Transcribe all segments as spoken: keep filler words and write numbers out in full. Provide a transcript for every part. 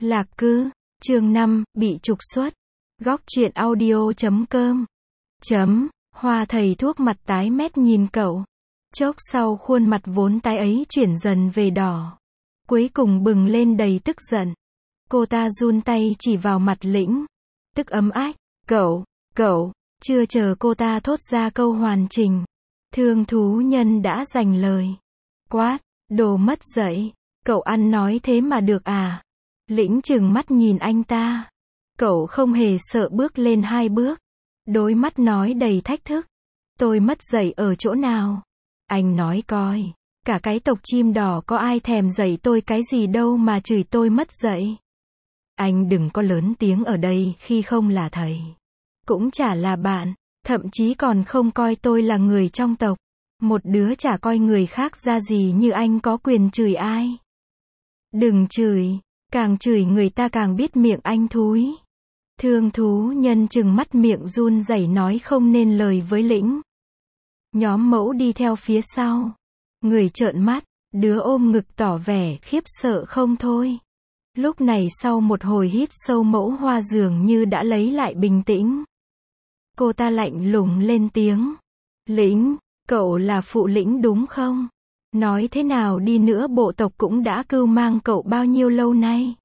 Lạc Cư, chương năm, bị trục xuất. Góc truyện audio chấm com. Chấm, Hoa thầy thuốc mặt tái mét nhìn cậu. Chốc sau khuôn mặt vốn tái ấy chuyển dần về đỏ. Cuối cùng bừng lên đầy tức giận. Cô ta run tay chỉ vào mặt Lĩnh. Tức ấm ách, cậu, cậu, chưa chờ cô ta thốt ra câu hoàn chỉnh. Thương thú nhân đã giành lời. Quát, đồ mất dạy, cậu ăn nói thế mà được à? Lĩnh trừng mắt nhìn anh ta. Cậu không hề sợ bước lên hai bước. Đôi mắt nói đầy thách thức. Tôi mất dạy ở chỗ nào? Anh nói coi, cả cái tộc chim đỏ có ai thèm dạy tôi cái gì đâu mà chửi tôi mất dạy. Anh đừng có lớn tiếng ở đây khi không là thầy. Cũng chả là bạn, thậm chí còn không coi tôi là người trong tộc. Một đứa chả coi người khác ra gì như anh có quyền chửi ai. Đừng chửi, càng chửi người ta càng biết miệng anh thúi. Thương thú nhân chừng mắt miệng run rẩy nói không nên lời với Lĩnh. Nhóm mẫu đi theo phía sau. Người trợn mắt, đứa ôm ngực tỏ vẻ khiếp sợ không thôi. Lúc này sau một hồi hít sâu Mẫu Hoa dường như đã lấy lại bình tĩnh. Cô ta lạnh lùng lên tiếng. Lĩnh, cậu là phụ Lĩnh đúng không? Nói thế nào đi nữa bộ tộc cũng đã cưu mang cậu bao nhiêu lâu nay.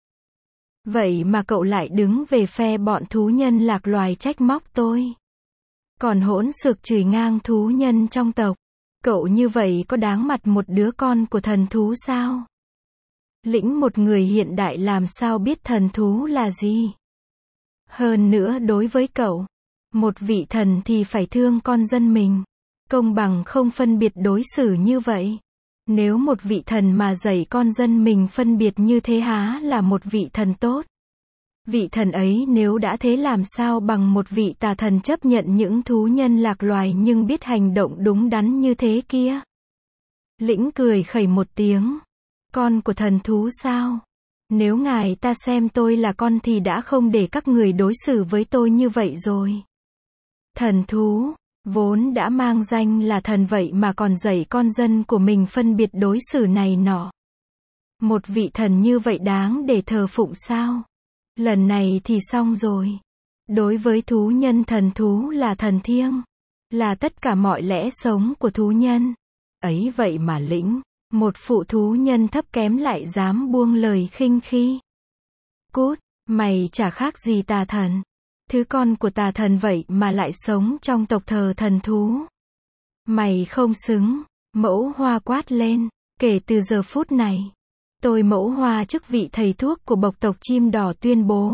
Vậy mà cậu lại đứng về phe bọn thú nhân lạc loài trách móc tôi. Còn hỗn xược chửi ngang thú nhân trong tộc. Cậu như vậy có đáng mặt một đứa con của thần thú sao? Lĩnh một người hiện đại làm sao biết thần thú là gì? Hơn nữa đối với cậu, một vị thần thì phải thương con dân mình. Công bằng không phân biệt đối xử như vậy. Nếu một vị thần mà dạy con dân mình phân biệt như thế há là một vị thần tốt. Vị thần ấy nếu đã thế làm sao bằng một vị tà thần chấp nhận những thú nhân lạc loài nhưng biết hành động đúng đắn như thế kia. Lĩnh cười khẩy một tiếng. Con của thần thú sao? Nếu ngài ta xem tôi là con thì đã không để các người đối xử với tôi như vậy rồi. Thần thú, vốn đã mang danh là thần vậy mà còn dạy con dân của mình phân biệt đối xử này nọ. Một vị thần như vậy đáng để thờ phụng sao? Lần này thì xong rồi. Đối với thú nhân thần thú là thần thiêng. Là tất cả mọi lẽ sống của thú nhân. Ấy vậy mà Lĩnh, một phụ thú nhân thấp kém lại dám buông lời khinh khi. Cút, mày chả khác gì tà thần. Thứ con của tà thần vậy mà lại sống trong tộc thờ thần thú. Mày không xứng, Mẫu Hoa quát lên. Kể từ giờ phút này, tôi Mẫu Hoa chức vị thầy thuốc của bộc tộc chim đỏ tuyên bố.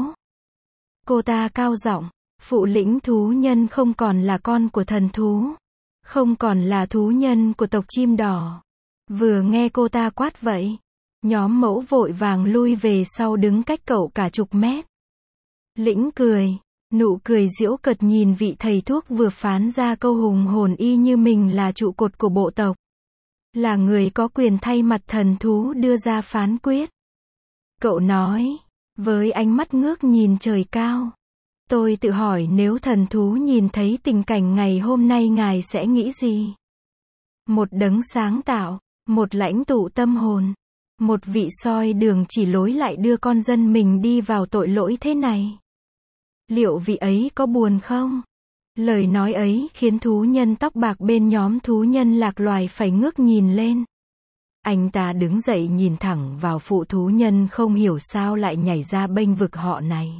Cô ta cao giọng, phụ Lĩnh thú nhân không còn là con của thần thú. Không còn là thú nhân của tộc chim đỏ. Vừa nghe cô ta quát vậy, nhóm mẫu vội vàng lui về sau đứng cách cậu cả chục mét. Lĩnh cười, nụ cười giễu cợt nhìn vị thầy thuốc vừa phán ra câu hùng hồn y như mình là trụ cột của bộ tộc. Là người có quyền thay mặt thần thú đưa ra phán quyết. Cậu nói, với ánh mắt ngước nhìn trời cao. Tôi tự hỏi nếu thần thú nhìn thấy tình cảnh ngày hôm nay ngài sẽ nghĩ gì? Một đấng sáng tạo, một lãnh tụ tâm hồn, một vị soi đường chỉ lối lại đưa con dân mình đi vào tội lỗi thế này. Liệu vị ấy có buồn không? Lời nói ấy khiến thú nhân tóc bạc bên nhóm thú nhân lạc loài phải ngước nhìn lên. Anh ta đứng dậy nhìn thẳng vào phụ thú nhân không hiểu sao lại nhảy ra bênh vực họ này.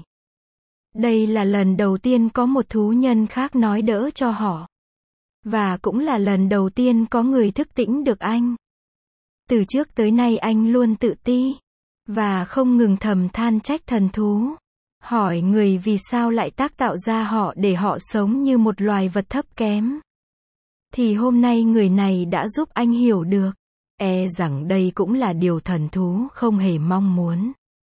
Đây là lần đầu tiên có một thú nhân khác nói đỡ cho họ. Và cũng là lần đầu tiên có người thức tỉnh được anh. Từ trước tới nay anh luôn tự ti. Và không ngừng thầm than trách thần thú. Hỏi người vì sao lại tác tạo ra họ để họ sống như một loài vật thấp kém. Thì hôm nay người này đã giúp anh hiểu được. E rằng đây cũng là điều thần thú không hề mong muốn.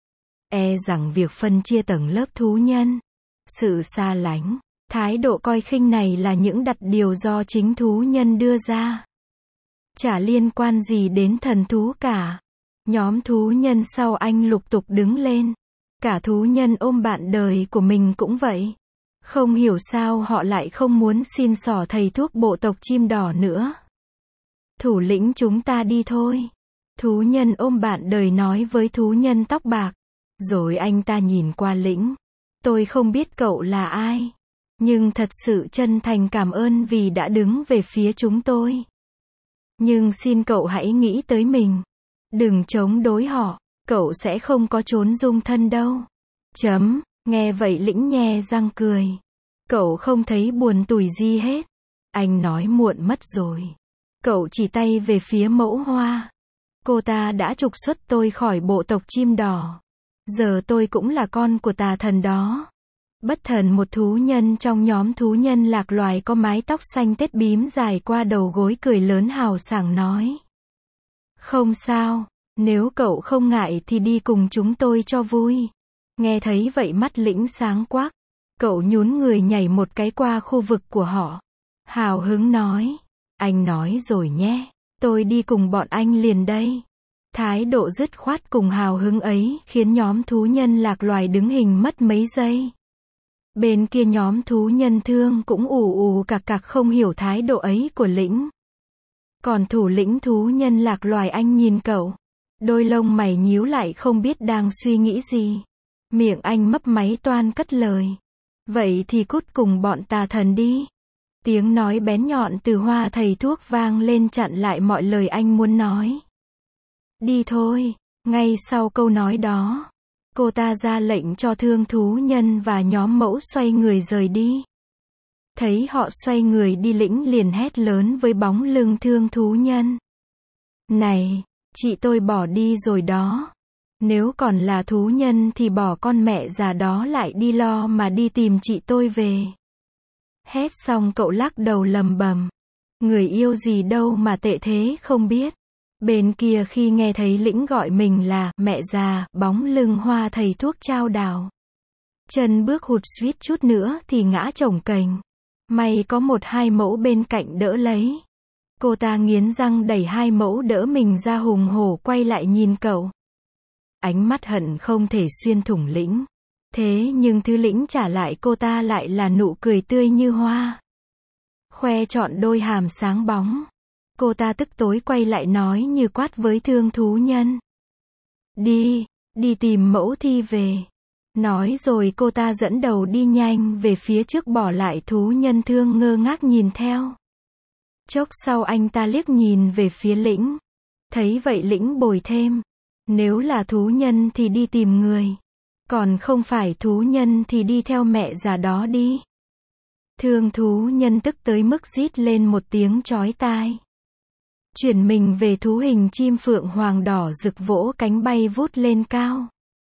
E rằng việc phân chia tầng lớp thú nhân, sự xa lánh, thái độ coi khinh này là những đặt điều do chính thú nhân đưa ra. Chả liên quan gì đến thần thú cả. Nhóm thú nhân sau anh lục tục đứng lên. Cả thú nhân ôm bạn đời của mình cũng vậy. Không hiểu sao họ lại không muốn xin xỏ thầy thuốc bộ tộc chim đỏ nữa. Thủ lĩnh chúng ta đi thôi. Thú nhân ôm bạn đời nói với thú nhân tóc bạc. Rồi anh ta nhìn qua Lĩnh. Tôi không biết cậu là ai. Nhưng thật sự chân thành cảm ơn vì đã đứng về phía chúng tôi. Nhưng xin cậu hãy nghĩ tới mình. Đừng chống đối họ. Cậu sẽ không có chốn dung thân đâu. Chấm. Nghe vậy Lĩnh nhe răng cười. Cậu không thấy buồn tủi gì hết. Anh nói muộn mất rồi. Cậu chỉ tay về phía Mẫu Hoa. Cô ta đã trục xuất tôi khỏi bộ tộc chim đỏ. Giờ tôi cũng là con của tà thần đó. Bất thần, một thú nhân trong nhóm thú nhân lạc loài có mái tóc xanh tết bím dài qua đầu gối, cười lớn hào sảng nói. Không sao, nếu cậu không ngại thì đi cùng chúng tôi cho vui. Nghe thấy vậy mắt Lĩnh sáng quắc. Cậu nhún người nhảy một cái qua khu vực của họ. Hào hứng nói. Anh nói rồi nhé. Tôi đi cùng bọn anh liền đây. Thái độ dứt khoát cùng hào hứng ấy khiến nhóm thú nhân lạc loài đứng hình mất mấy giây. Bên kia nhóm thú nhân thương cũng ù ù cạc cạc không hiểu thái độ ấy của Lĩnh. Còn thủ lĩnh thú nhân lạc loài anh nhìn cậu. Đôi lông mày nhíu lại không biết đang suy nghĩ gì. Miệng anh mấp máy toan cất lời. Vậy thì cút cùng bọn tà thần đi. Tiếng nói bén nhọn từ Hoa thầy thuốc vang lên chặn lại mọi lời anh muốn nói. Đi thôi. Ngay sau câu nói đó, cô ta ra lệnh cho thương thú nhân và nhóm mẫu xoay người rời đi. Thấy họ xoay người đi, Lĩnh liền hét lớn với bóng lưng thương thú nhân. Này, chị tôi bỏ đi rồi đó. Nếu còn là thú nhân thì bỏ con mẹ già đó lại đi lo mà đi tìm chị tôi về. Hét xong cậu lắc đầu lầm bầm. Người yêu gì đâu mà tệ thế không biết. Bên kia khi nghe thấy Lĩnh gọi mình là mẹ già, bóng lưng Hoa thầy thuốc chao đảo. Chân bước hụt suýt chút nữa thì ngã chồng kềnh. May có một hai mẫu bên cạnh đỡ lấy. Cô ta nghiến răng đẩy hai mẫu đỡ mình ra, hùng hổ quay lại nhìn cậu. Ánh mắt hận không thể xuyên thủng Lĩnh. Thế nhưng thứ Lĩnh trả lại cô ta lại là nụ cười tươi như hoa. Khoe trọn đôi hàm sáng bóng. Cô ta tức tối quay lại nói như quát với thương thú nhân. Đi, đi tìm mẫu thi về. Nói rồi cô ta dẫn đầu đi nhanh về phía trước, bỏ lại thú nhân thương ngơ ngác nhìn theo. Chốc sau anh ta liếc nhìn về phía Lĩnh. Thấy vậy Lĩnh bồi thêm. Nếu là thú nhân thì đi tìm người. Còn không phải thú nhân thì đi theo mẹ già đó đi. Thương thú nhân tức tới mức rít lên một tiếng chói tai. Chuyển mình về thú hình chim phượng hoàng đỏ rực, vỗ cánh bay vút lên cao.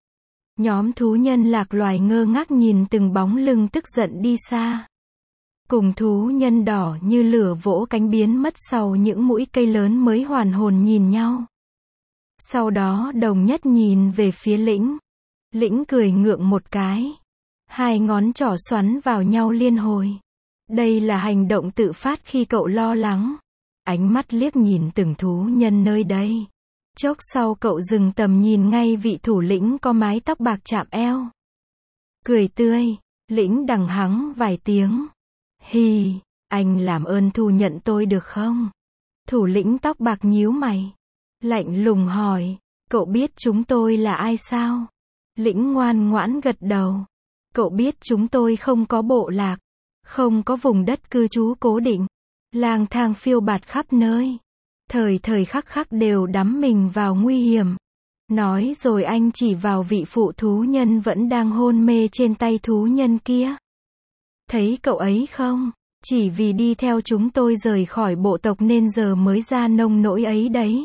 Nhóm thú nhân lạc loài ngơ ngác nhìn từng bóng lưng tức giận đi xa. Cùng thú nhân đỏ như lửa vỗ cánh biến mất sau những mũi cây lớn mới hoàn hồn nhìn nhau. Sau đó đồng nhất nhìn về phía Lĩnh. Lĩnh cười ngượng một cái. Hai ngón trỏ xoắn vào nhau liên hồi. Đây là hành động tự phát khi cậu lo lắng. Ánh mắt liếc nhìn từng thú nhân nơi đây. Chốc sau cậu dừng tầm nhìn ngay vị thủ lĩnh có mái tóc bạc chạm eo. Cười tươi, Lĩnh đằng hắng vài tiếng. Hì, anh làm ơn thu nhận tôi được không? Thủ lĩnh tóc bạc nhíu mày. Lạnh lùng hỏi, cậu biết chúng tôi là ai sao? Lĩnh ngoan ngoãn gật đầu. Cậu biết chúng tôi không có bộ lạc, không có vùng đất cư trú cố định, lang thang phiêu bạt khắp nơi. Thời thời khắc khắc đều đắm mình vào nguy hiểm. Nói rồi anh chỉ vào vị phụ thú nhân vẫn đang hôn mê trên tay thú nhân kia. Thấy cậu ấy không? Chỉ vì đi theo chúng tôi rời khỏi bộ tộc nên giờ mới ra nông nỗi ấy đấy.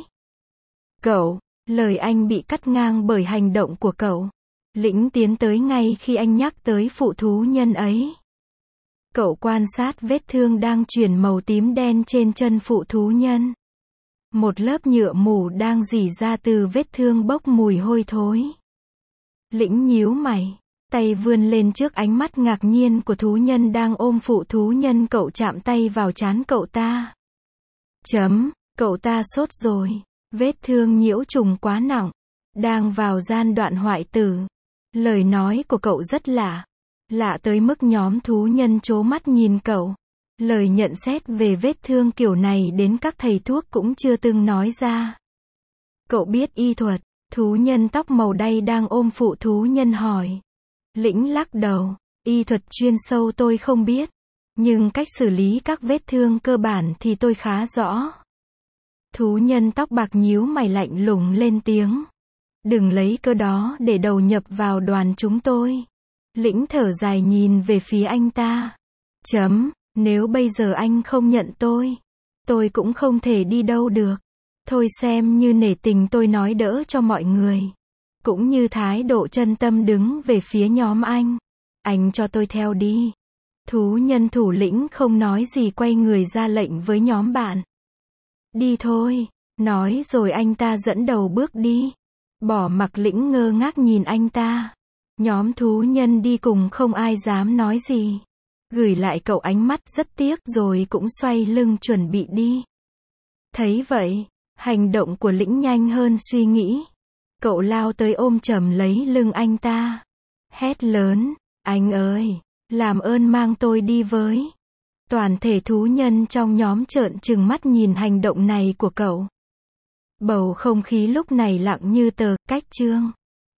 Cậu, lời anh bị cắt ngang bởi hành động của cậu. Lĩnh tiến tới ngay khi anh nhắc tới phụ thú nhân ấy. Cậu quan sát vết thương đang chuyển màu tím đen trên chân phụ thú nhân. Một lớp nhựa mủ đang rỉ ra từ vết thương bốc mùi hôi thối. Lĩnh nhíu mày, tay vươn lên trước ánh mắt ngạc nhiên của thú nhân đang ôm phụ thú nhân. Cậu chạm tay vào trán cậu ta. Chấm, cậu ta sốt rồi. Vết thương nhiễu trùng quá nặng. Đang vào giai đoạn hoại tử. Lời nói của cậu rất lạ. Lạ tới mức nhóm thú nhân trố mắt nhìn cậu. Lời nhận xét về vết thương kiểu này đến các thầy thuốc cũng chưa từng nói ra. Cậu biết y thuật, Thú nhân tóc màu đay đang ôm phụ thú nhân hỏi. Lĩnh lắc đầu, y thuật chuyên sâu tôi không biết, nhưng cách xử lý các vết thương cơ bản thì tôi khá rõ. Thú nhân tóc bạc nhíu mày lạnh lùng lên tiếng. Đừng lấy cơ đó để đầu nhập vào đoàn chúng tôi. Lĩnh thở dài nhìn về phía anh ta. Chấm, nếu bây giờ anh không nhận tôi, tôi cũng không thể đi đâu được. Thôi xem như nể tình tôi nói đỡ cho mọi người. Cũng như thái độ chân tâm đứng về phía nhóm anh. Anh cho tôi theo đi. Thú nhân thủ lĩnh không nói gì quay người ra lệnh với nhóm bạn. Đi thôi. Nói rồi anh ta dẫn đầu bước đi. Bỏ mặc Lĩnh ngơ ngác nhìn anh ta. Nhóm thú nhân đi cùng không ai dám nói gì. Gửi lại cậu ánh mắt rất tiếc rồi cũng xoay lưng chuẩn bị đi. Thấy vậy, hành động của Lĩnh nhanh hơn suy nghĩ. Cậu lao tới ôm chầm lấy lưng anh ta. Hét lớn, anh ơi, làm ơn mang tôi đi với. Toàn thể thú nhân trong nhóm trợn trừng mắt nhìn hành động này của cậu. Bầu không khí lúc này lặng như tờ, cách chương.